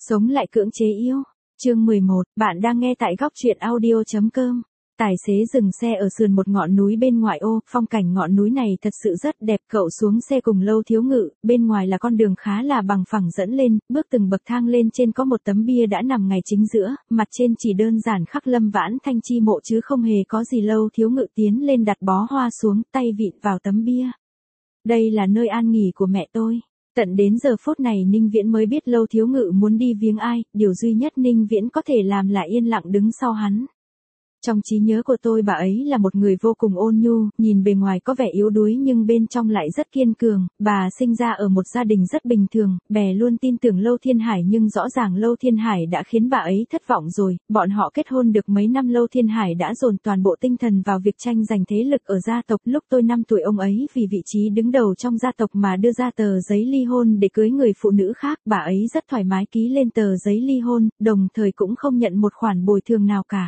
Sống lại cưỡng chế yêu. Chương 11, bạn đang nghe tại góc truyện audio.com. Tài xế dừng xe ở sườn một ngọn núi bên ngoại ô, phong cảnh ngọn núi này thật sự rất đẹp, cậu xuống xe cùng Lâu Thiếu Ngự, bên ngoài là con đường khá là bằng phẳng dẫn lên, bước từng bậc thang lên trên có một tấm bia đã nằm ngay chính giữa, mặt trên chỉ đơn giản khắc Lâm Vãn Thanh chi mộ chứ không hề có gì. Lâu Thiếu Ngự tiến lên đặt bó hoa xuống, tay vịn vào tấm bia. Đây là nơi an nghỉ của mẹ tôi. Tận đến giờ phút này Ninh Viễn mới biết Lâu Thiếu Ngự muốn đi viếng ai, điều duy nhất Ninh Viễn có thể làm là yên lặng đứng sau hắn. Trong trí nhớ của tôi bà ấy là một người vô cùng ôn nhu, nhìn bề ngoài có vẻ yếu đuối nhưng bên trong lại rất kiên cường, bà sinh ra ở một gia đình rất bình thường, bè luôn tin tưởng Lâu Thiên Hải nhưng rõ ràng Lâu Thiên Hải đã khiến bà ấy thất vọng rồi, bọn họ kết hôn được mấy năm Lâu Thiên Hải đã dồn toàn bộ tinh thần vào việc tranh giành thế lực ở gia tộc. Lúc tôi 5 tuổi ông ấy vì vị trí đứng đầu trong gia tộc mà đưa ra tờ giấy ly hôn để cưới người phụ nữ khác, bà ấy rất thoải mái ký lên tờ giấy ly hôn, đồng thời cũng không nhận một khoản bồi thường nào cả.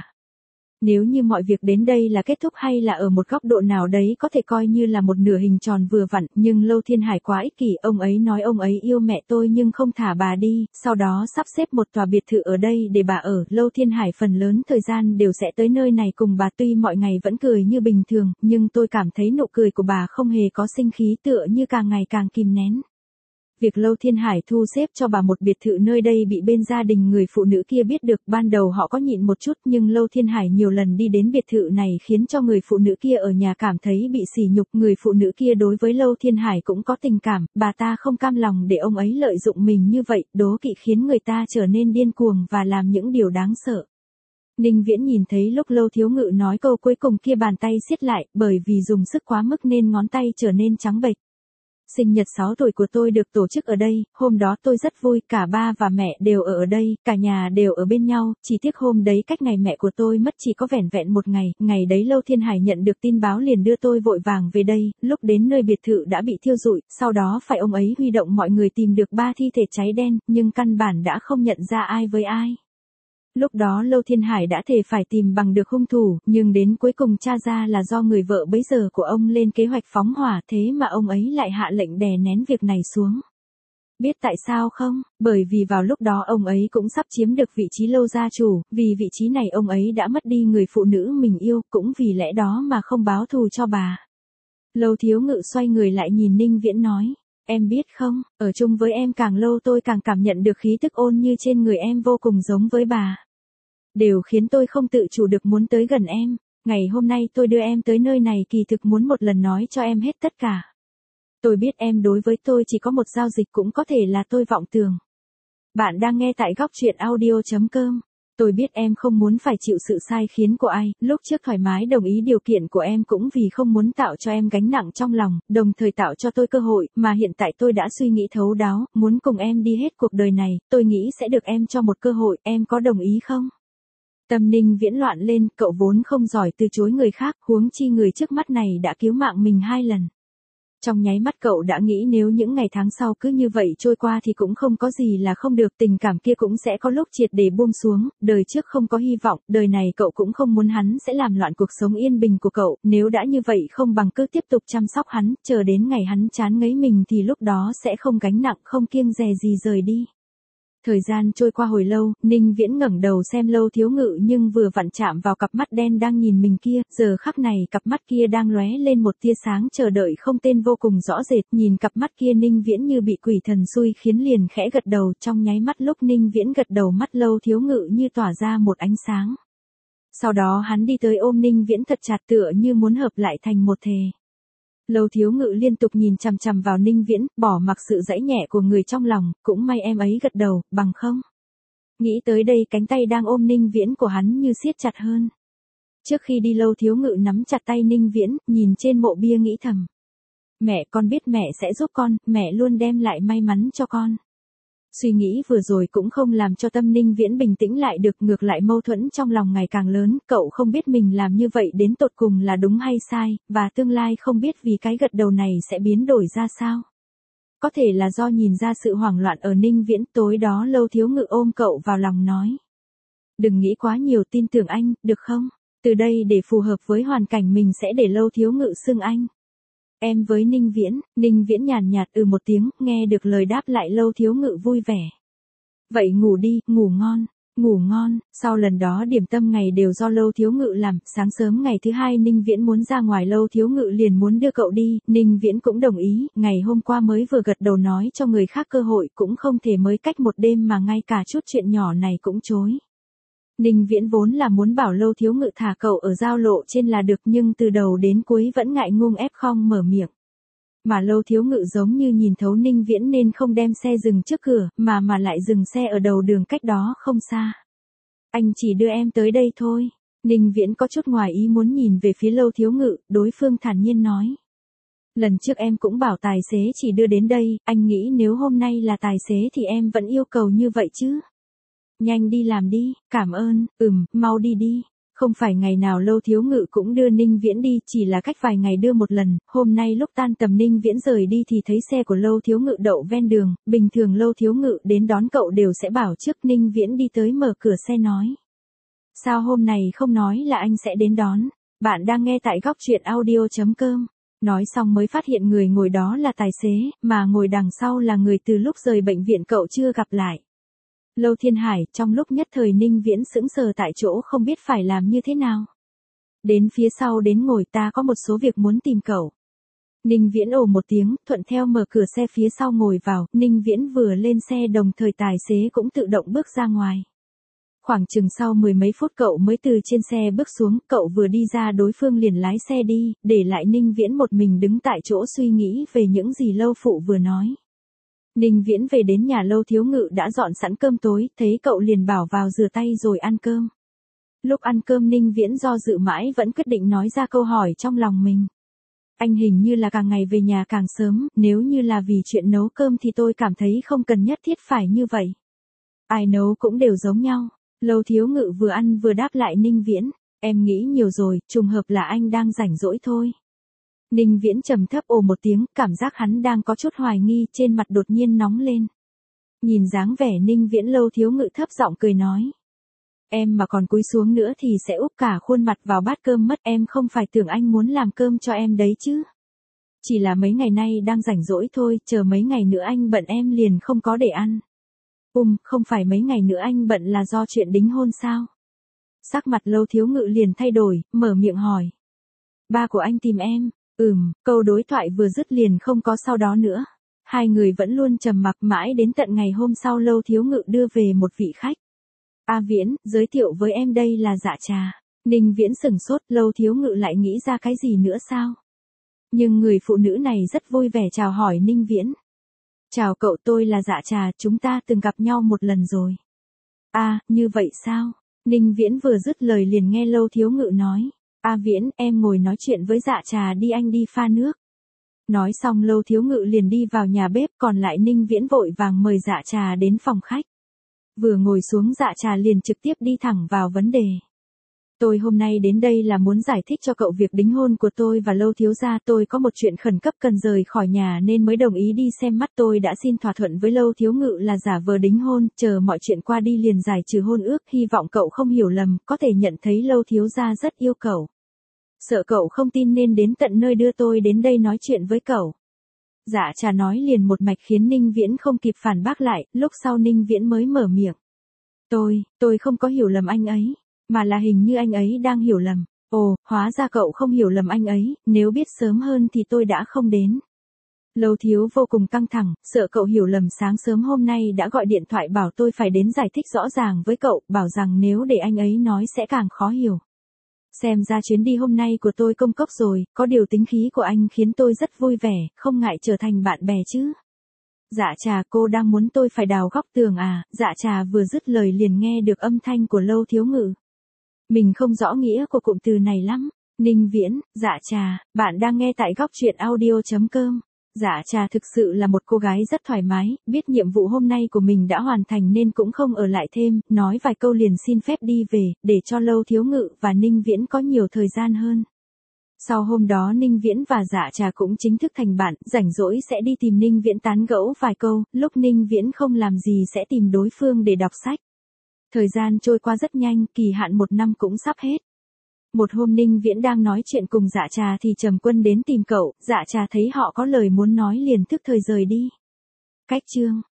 Nếu như mọi việc đến đây là kết thúc hay là ở một góc độ nào đấy có thể coi như là một nửa hình tròn vừa vặn, nhưng Lâu Thiên Hải quá ích kỷ, ông ấy nói ông ấy yêu mẹ tôi nhưng không thả bà đi, sau đó sắp xếp một tòa biệt thự ở đây để bà ở. Lâu Thiên Hải phần lớn thời gian đều sẽ tới nơi này cùng bà, tuy mọi ngày vẫn cười như bình thường, nhưng tôi cảm thấy nụ cười của bà không hề có sinh khí, tựa như càng ngày càng kìm nén. Việc Lâu Thiên Hải thu xếp cho bà một biệt thự nơi đây bị bên gia đình người phụ nữ kia biết được, ban đầu họ có nhịn một chút nhưng Lâu Thiên Hải nhiều lần đi đến biệt thự này khiến cho người phụ nữ kia ở nhà cảm thấy bị sỉ nhục. Người phụ nữ kia đối với Lâu Thiên Hải cũng có tình cảm, bà ta không cam lòng để ông ấy lợi dụng mình như vậy, đố kỵ khiến người ta trở nên điên cuồng và làm những điều đáng sợ. Ninh Viễn nhìn thấy lúc Lâu Thiếu Ngự nói câu cuối cùng kia bàn tay siết lại, bởi vì dùng sức quá mức nên ngón tay trở nên trắng bệch. Sinh nhật 6 tuổi của tôi được tổ chức ở đây, hôm đó tôi rất vui, cả ba và mẹ đều ở đây, cả nhà đều ở bên nhau, chỉ tiếc hôm đấy cách ngày mẹ của tôi mất chỉ có vẻn vẹn một ngày, ngày đấy Lâu Thiên Hải nhận được tin báo liền đưa tôi vội vàng về đây, lúc đến nơi biệt thự đã bị thiêu rụi, sau đó phải ông ấy huy động mọi người tìm được 3 thi thể cháy đen, nhưng căn bản đã không nhận ra ai với ai. Lúc đó Lâu Thiên Hải đã thề phải tìm bằng được hung thủ, nhưng đến cuối cùng tra ra là do người vợ bấy giờ của ông lên kế hoạch phóng hỏa, thế mà ông ấy lại hạ lệnh đè nén việc này xuống. Biết tại sao không? Bởi vì vào lúc đó ông ấy cũng sắp chiếm được vị trí Lâu gia chủ, vì vị trí này ông ấy đã mất đi người phụ nữ mình yêu, cũng vì lẽ đó mà không báo thù cho bà. Lâu Thiếu Ngự xoay người lại nhìn Ninh Viễn nói. Em biết không, ở chung với em càng lâu tôi càng cảm nhận được khí tức ôn như trên người em vô cùng giống với bà. Đều khiến tôi không tự chủ được muốn tới gần em. Ngày hôm nay tôi đưa em tới nơi này kỳ thực muốn một lần nói cho em hết tất cả. Tôi biết em đối với tôi chỉ có một giao dịch, cũng có thể là tôi vọng tưởng. Bạn đang nghe tại góc truyện audio.com. Tôi biết em không muốn phải chịu sự sai khiến của ai, lúc trước thoải mái đồng ý điều kiện của em cũng vì không muốn tạo cho em gánh nặng trong lòng, đồng thời tạo cho tôi cơ hội, mà hiện tại tôi đã suy nghĩ thấu đáo, muốn cùng em đi hết cuộc đời này, tôi nghĩ sẽ được em cho một cơ hội, em có đồng ý không? Tâm Ninh Viễn loạn lên, cậu vốn không giỏi từ chối người khác, huống chi người trước mắt này đã cứu mạng mình 2 lần. Trong nháy mắt cậu đã nghĩ nếu những ngày tháng sau cứ như vậy trôi qua thì cũng không có gì là không được, tình cảm kia cũng sẽ có lúc triệt để buông xuống, đời trước không có hy vọng, đời này cậu cũng không muốn hắn sẽ làm loạn cuộc sống yên bình của cậu, nếu đã như vậy không bằng cứ tiếp tục chăm sóc hắn, chờ đến ngày hắn chán ngấy mình thì lúc đó sẽ không gánh nặng không kiêng dè gì rời đi. Thời gian trôi qua hồi lâu, Ninh Viễn ngẩng đầu xem Lâu Thiếu Ngự nhưng vừa vặn chạm vào cặp mắt đen đang nhìn mình kia, giờ khắc này cặp mắt kia đang lóe lên một tia sáng chờ đợi không tên vô cùng rõ rệt, nhìn cặp mắt kia Ninh Viễn như bị quỷ thần xui khiến liền khẽ gật đầu, trong nháy mắt lúc Ninh Viễn gật đầu mắt Lâu Thiếu Ngự như tỏa ra một ánh sáng. Sau đó hắn đi tới ôm Ninh Viễn thật chặt tựa như muốn hợp lại thành một thể. Lâu Thiếu Ngự liên tục nhìn chằm chằm vào Ninh Viễn, bỏ mặc sự giãy nhẹ của người trong lòng, cũng may em ấy gật đầu, bằng không. Nghĩ tới đây cánh tay đang ôm Ninh Viễn của hắn như siết chặt hơn. Trước khi đi Lâu Thiếu Ngự nắm chặt tay Ninh Viễn, nhìn trên mộ bia nghĩ thầm. Mẹ, con biết mẹ sẽ giúp con, mẹ luôn đem lại may mắn cho con. Suy nghĩ vừa rồi cũng không làm cho tâm Ninh Viễn bình tĩnh lại được, ngược lại mâu thuẫn trong lòng ngày càng lớn, cậu không biết mình làm như vậy đến tột cùng là đúng hay sai, và tương lai không biết vì cái gật đầu này sẽ biến đổi ra sao. Có thể là do nhìn ra sự hoảng loạn ở Ninh Viễn, tối đó Lâu Thiếu Ngự ôm cậu vào lòng nói. Đừng nghĩ quá nhiều, tin tưởng anh, được không? Từ đây để phù hợp với hoàn cảnh mình sẽ để Lâu Thiếu Ngự xưng anh. Em với Ninh Viễn nhàn nhạt một tiếng, nghe được lời đáp lại Lâu Thiếu Ngự vui vẻ. Vậy ngủ đi, ngủ ngon. Ngủ ngon. Sau lần đó điểm tâm ngày đều do Lâu Thiếu Ngự làm, sáng sớm ngày thứ hai Ninh Viễn muốn ra ngoài Lâu Thiếu Ngự liền muốn đưa cậu đi, Ninh Viễn cũng đồng ý, ngày hôm qua mới vừa gật đầu nói cho người khác cơ hội cũng không thể mới cách một đêm mà ngay cả chút chuyện nhỏ này cũng chối. Ninh Viễn vốn là muốn bảo Lâu Thiếu Ngự thả cậu ở giao lộ trên là được nhưng từ đầu đến cuối vẫn ngại ngùng ép không mở miệng. Mà Lâu Thiếu Ngự giống như nhìn thấu Ninh Viễn nên không đem xe dừng trước cửa, mà lại dừng xe ở đầu đường cách đó không xa. Anh chỉ đưa em tới đây thôi. Ninh Viễn có chút ngoài ý muốn nhìn về phía Lâu Thiếu Ngự, đối phương thản nhiên nói. Lần trước em cũng bảo tài xế chỉ đưa đến đây, anh nghĩ nếu hôm nay là tài xế thì em vẫn yêu cầu như vậy chứ. Nhanh đi làm đi, cảm ơn, mau đi đi. Không phải ngày nào Lâu Thiếu Ngự cũng đưa Ninh Viễn đi, chỉ là cách vài ngày đưa một lần, hôm nay lúc tan tầm Ninh Viễn rời đi thì thấy xe của Lâu Thiếu Ngự đậu ven đường, bình thường Lâu Thiếu Ngự đến đón cậu đều sẽ bảo trước Ninh Viễn đi tới mở cửa xe nói. Sao hôm nay không nói là anh sẽ đến đón, bạn đang nghe tại góc truyện audio.com. Nói xong mới phát hiện người ngồi đó là tài xế, mà ngồi đằng sau là người từ lúc rời bệnh viện cậu chưa gặp lại. Lâu Thiên Hải, trong lúc nhất thời Ninh Viễn sững sờ tại chỗ không biết phải làm như thế nào. Đến phía sau đến ngồi, ta có một số việc muốn tìm cậu. Ninh Viễn ồ một tiếng, thuận theo mở cửa xe phía sau ngồi vào, Ninh Viễn vừa lên xe đồng thời tài xế cũng tự động bước ra ngoài. Khoảng chừng sau mười mấy phút cậu mới từ trên xe bước xuống, cậu vừa đi ra đối phương liền lái xe đi, để lại Ninh Viễn một mình đứng tại chỗ suy nghĩ về những gì Lâu phụ vừa nói. Ninh Viễn về đến nhà Lâu Thiếu Ngự đã dọn sẵn cơm tối, thấy cậu liền bảo vào rửa tay rồi ăn cơm. Lúc ăn cơm Ninh Viễn do dự mãi vẫn quyết định nói ra câu hỏi trong lòng mình. Anh hình như là càng ngày về nhà càng sớm, nếu như là vì chuyện nấu cơm thì tôi cảm thấy không cần nhất thiết phải như vậy. Ai nấu cũng đều giống nhau. Lâu Thiếu Ngự vừa ăn vừa đáp lại Ninh Viễn, em nghĩ nhiều rồi, trùng hợp là anh đang rảnh rỗi thôi. Ninh Viễn trầm thấp ồ một tiếng, cảm giác hắn đang có chút hoài nghi, trên mặt đột nhiên nóng lên. Nhìn dáng vẻ Ninh Viễn Lâu Thiếu Ngự thấp giọng cười nói. Em mà còn cúi xuống nữa thì sẽ úp cả khuôn mặt vào bát cơm mất, em không phải tưởng anh muốn làm cơm cho em đấy chứ. Chỉ là mấy ngày nay đang rảnh rỗi thôi, chờ mấy ngày nữa anh bận em liền không có để ăn. Không phải mấy ngày nữa anh bận là do chuyện đính hôn sao? Sắc mặt Lâu Thiếu Ngự liền thay đổi, mở miệng hỏi. Ba của anh tìm em. Câu đối thoại vừa dứt liền không có sau đó nữa. Hai người vẫn luôn trầm mặc mãi đến tận ngày hôm sau Lâu Thiếu Ngự đưa về một vị khách. A Viễn, giới thiệu với em đây là Dạ Trà. Ninh Viễn sửng sốt, Lâu Thiếu Ngự lại nghĩ ra cái gì nữa sao? Nhưng người phụ nữ này rất vui vẻ chào hỏi Ninh Viễn. Chào cậu, tôi là Dạ Trà, chúng ta từng gặp nhau một lần rồi. À, như vậy sao? Ninh Viễn vừa dứt lời liền nghe Lâu Thiếu Ngự nói. A Viễn, em ngồi nói chuyện với Dạ Trà đi, anh đi pha nước. Nói xong Lâu Thiếu Ngự liền đi vào nhà bếp, còn lại Ninh Viễn vội vàng mời Dạ Trà đến phòng khách. Vừa ngồi xuống Dạ Trà liền trực tiếp đi thẳng vào vấn đề. Tôi hôm nay đến đây là muốn giải thích cho cậu việc đính hôn của tôi và Lâu thiếu gia, tôi có một chuyện khẩn cấp cần rời khỏi nhà nên mới đồng ý đi xem mắt, tôi đã xin thỏa thuận với Lâu Thiếu Ngự là giả vờ đính hôn, chờ mọi chuyện qua đi liền giải trừ hôn ước, hy vọng cậu không hiểu lầm, có thể nhận thấy Lâu thiếu gia rất yêu cậu. Sợ cậu không tin nên đến tận nơi đưa tôi đến đây nói chuyện với cậu. Dạ Trà nói liền một mạch khiến Ninh Viễn không kịp phản bác lại, lúc sau Ninh Viễn mới mở miệng. Tôi không có hiểu lầm anh ấy, mà là hình như anh ấy đang hiểu lầm. Ồ, hóa ra cậu không hiểu lầm anh ấy, nếu biết sớm hơn thì tôi đã không đến. Lâu Thiếu vô cùng căng thẳng, sợ cậu hiểu lầm, sáng sớm hôm nay đã gọi điện thoại bảo tôi phải đến giải thích rõ ràng với cậu, bảo rằng nếu để anh ấy nói sẽ càng khó hiểu. Xem ra chuyến đi hôm nay của tôi công cốc rồi, có điều tính khí của anh khiến tôi rất vui vẻ, không ngại trở thành bạn bè chứ. Dạ Trà, cô đang muốn tôi phải đào góc tường à? Dạ Trà vừa dứt lời liền nghe được âm thanh của Lâu Thiếu Ngự. Mình không rõ nghĩa của cụm từ này lắm. Ninh Viễn, Dạ Trà, bạn đang nghe tại góc truyện audio.com. Dạ Trà thực sự là một cô gái rất thoải mái, biết nhiệm vụ hôm nay của mình đã hoàn thành nên cũng không ở lại thêm, nói vài câu liền xin phép đi về, để cho Lâu Thiếu Ngự và Ninh Viễn có nhiều thời gian hơn. Sau hôm đó Ninh Viễn và Dạ Trà cũng chính thức thành bạn, rảnh rỗi sẽ đi tìm Ninh Viễn tán gẫu vài câu, lúc Ninh Viễn không làm gì sẽ tìm đối phương để đọc sách. Thời gian trôi qua rất nhanh, kỳ hạn một năm cũng sắp hết. Một hôm Ninh Viễn đang nói chuyện cùng Dạ Trà thì Trầm Quân đến tìm cậu, Dạ Trà thấy họ có lời muốn nói liền thức thời rời đi. Cách chương